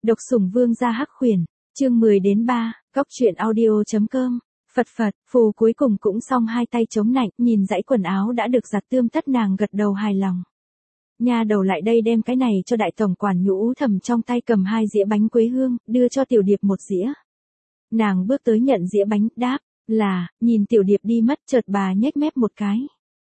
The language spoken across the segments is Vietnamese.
Độc sủng vương gia hắc khuyển, chương 10-3, góc truyện audio.com. Phật Phật, phù cuối cùng cũng xong, hai tay chống nạnh, nhìn dãy quần áo đã được giặt tươm tất, nàng gật đầu hài lòng. Nha đầu lại đây đem cái này cho đại tổng quản. Nhũ Thầm trong tay cầm 2 dĩa bánh quế hương, đưa cho Tiểu Điệp 1 dĩa. Nàng bước tới nhận dĩa bánh, đáp là, nhìn Tiểu Điệp đi mất, chợt bà nhếch mép một cái.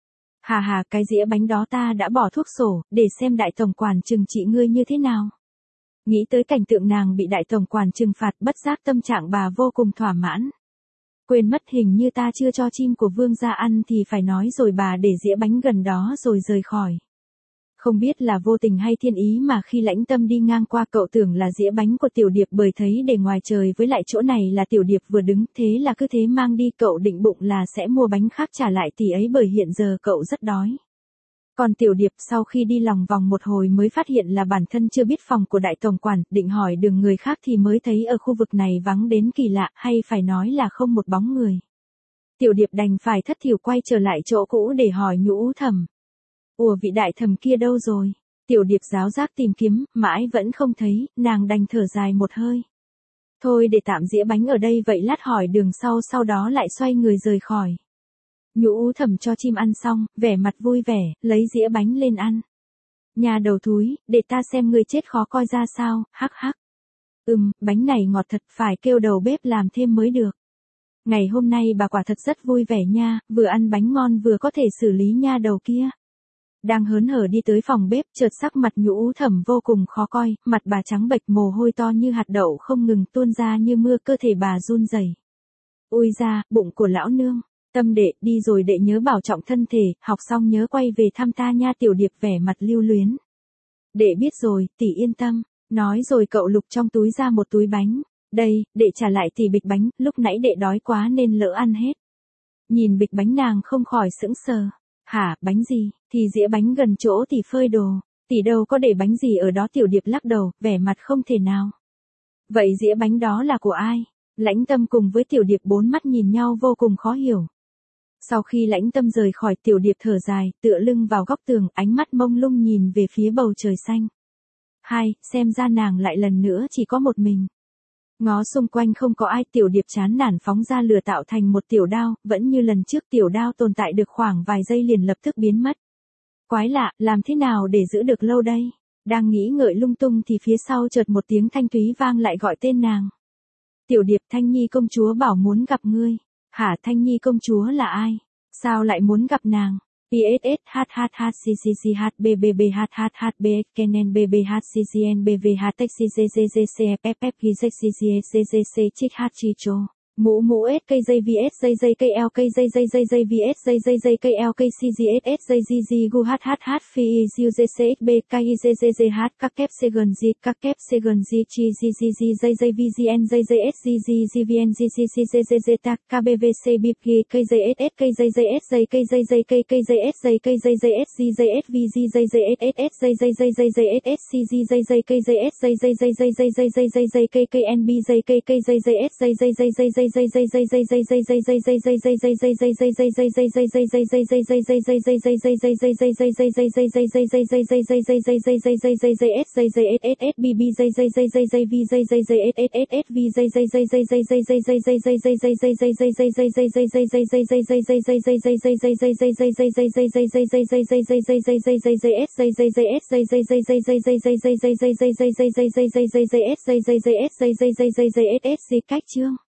Hà hà, cái dĩa bánh đó ta đã bỏ thuốc sổ, để xem đại tổng quản trừng trị ngươi như thế nào. Nghĩ tới cảnh tượng nàng bị đại tổng quản trừng phạt, bất giác tâm trạng bà vô cùng thỏa mãn. Quên mất hình như ta chưa cho chim của vương gia ăn thì phải nói rồi, bà để dĩa bánh gần đó rồi rời khỏi. Không biết là vô tình hay thiên ý mà khi Lãnh Tâm đi ngang qua, cậu tưởng là dĩa bánh của Tiểu Điệp, bởi thấy để ngoài trời với lại chỗ này là Tiểu Điệp vừa đứng, thế là cứ thế mang đi. Cậu định bụng là sẽ mua bánh khác trả lại tỷ ấy, bởi hiện giờ cậu rất đói. Còn Tiểu Điệp sau khi đi lòng vòng một hồi mới phát hiện là bản thân chưa biết phòng của đại tổng quản, định hỏi đường người khác thì mới thấy ở khu vực này vắng đến kỳ lạ, hay phải nói là không một bóng người. Tiểu Điệp đành phải thất thểu quay trở lại chỗ cũ để hỏi Nhũ Thầm. Ủa, vị đại thầm kia đâu rồi? Tiểu Điệp giáo giác tìm kiếm, mãi vẫn không thấy, nàng đành thở dài một hơi. Thôi để tạm dĩa bánh ở đây vậy, lát hỏi đường sau đó lại xoay người rời khỏi. Nhũ Thầm cho chim ăn xong, vẻ mặt vui vẻ, lấy dĩa bánh lên ăn. Nhà đầu thúi, để ta xem ngươi chết khó coi ra sao, hắc hắc. Bánh này ngọt thật, phải kêu đầu bếp làm thêm mới được. Ngày hôm nay bà quả thật rất vui vẻ nha, vừa ăn bánh ngon vừa có thể xử lý nha đầu kia. Đang hớn hở đi tới phòng bếp, chợt sắc mặt Nhũ Thầm vô cùng khó coi, mặt bà trắng bệch, mồ hôi to như hạt đậu không ngừng tuôn ra như mưa, cơ thể bà run rẩy. Ui da, bụng của lão nương. Tâm đệ, đi rồi đệ nhớ bảo trọng thân thể, học xong nhớ quay về thăm ta nha. Tiểu Điệp vẻ mặt lưu luyến. Đệ biết rồi, tỷ yên tâm. Nói rồi cậu lục trong túi ra một túi bánh. Đây, đệ trả lại tỷ bịch bánh, lúc nãy đệ đói quá nên lỡ ăn hết. Nhìn bịch bánh nàng không khỏi sững sờ. Hả, bánh gì? Thì dĩa bánh gần chỗ tỷ phơi đồ. Tỷ đâu có để bánh gì ở đó. Tiểu Điệp lắc đầu, vẻ mặt không thể nào. Vậy dĩa bánh đó là của ai? Lãnh Tâm cùng với Tiểu Điệp bốn mắt nhìn nhau vô cùng khó hiểu. Sau khi Lãnh Tâm rời khỏi, Tiểu Điệp thở dài, tựa lưng vào góc tường, ánh mắt mông lung nhìn về phía bầu trời xanh. Xem ra nàng lại lần nữa chỉ có một mình. Ngó xung quanh không có ai, Tiểu Điệp chán nản phóng ra lửa tạo thành một tiểu đao, vẫn như lần trước tiểu đao tồn tại được khoảng vài giây liền lập tức biến mất. Quái lạ, làm thế nào để giữ được lâu đây? Đang nghĩ ngợi lung tung thì phía sau chợt một tiếng thanh thúy vang lại gọi tên nàng. Tiểu Điệp, Thanh Nhi công chúa bảo muốn gặp ngươi. Hả, Thanh Nhi công chúa là ai? Sao lại muốn gặp nàng? ISS HHHCCC HBBB HHHBX Kenen BB HCCN BV HTXC GGGC FFF GZCC GGC Chích Chicho. Mũ S cây dây VS dây cây L cây dây VS dây cây L cây CGSS dây GG GU HHH Phi UGCXB KIGGGH các kép Segon G các kép Segon G Chi GGG dây VGN dây SGG GVN GCCGGG TAC KBVC BIP cây dây SS cây dây S dây cây S dây S SG dây SVG dây SS dây SCG dây cây dây S dây cây NB dây cây dây S dây cách chương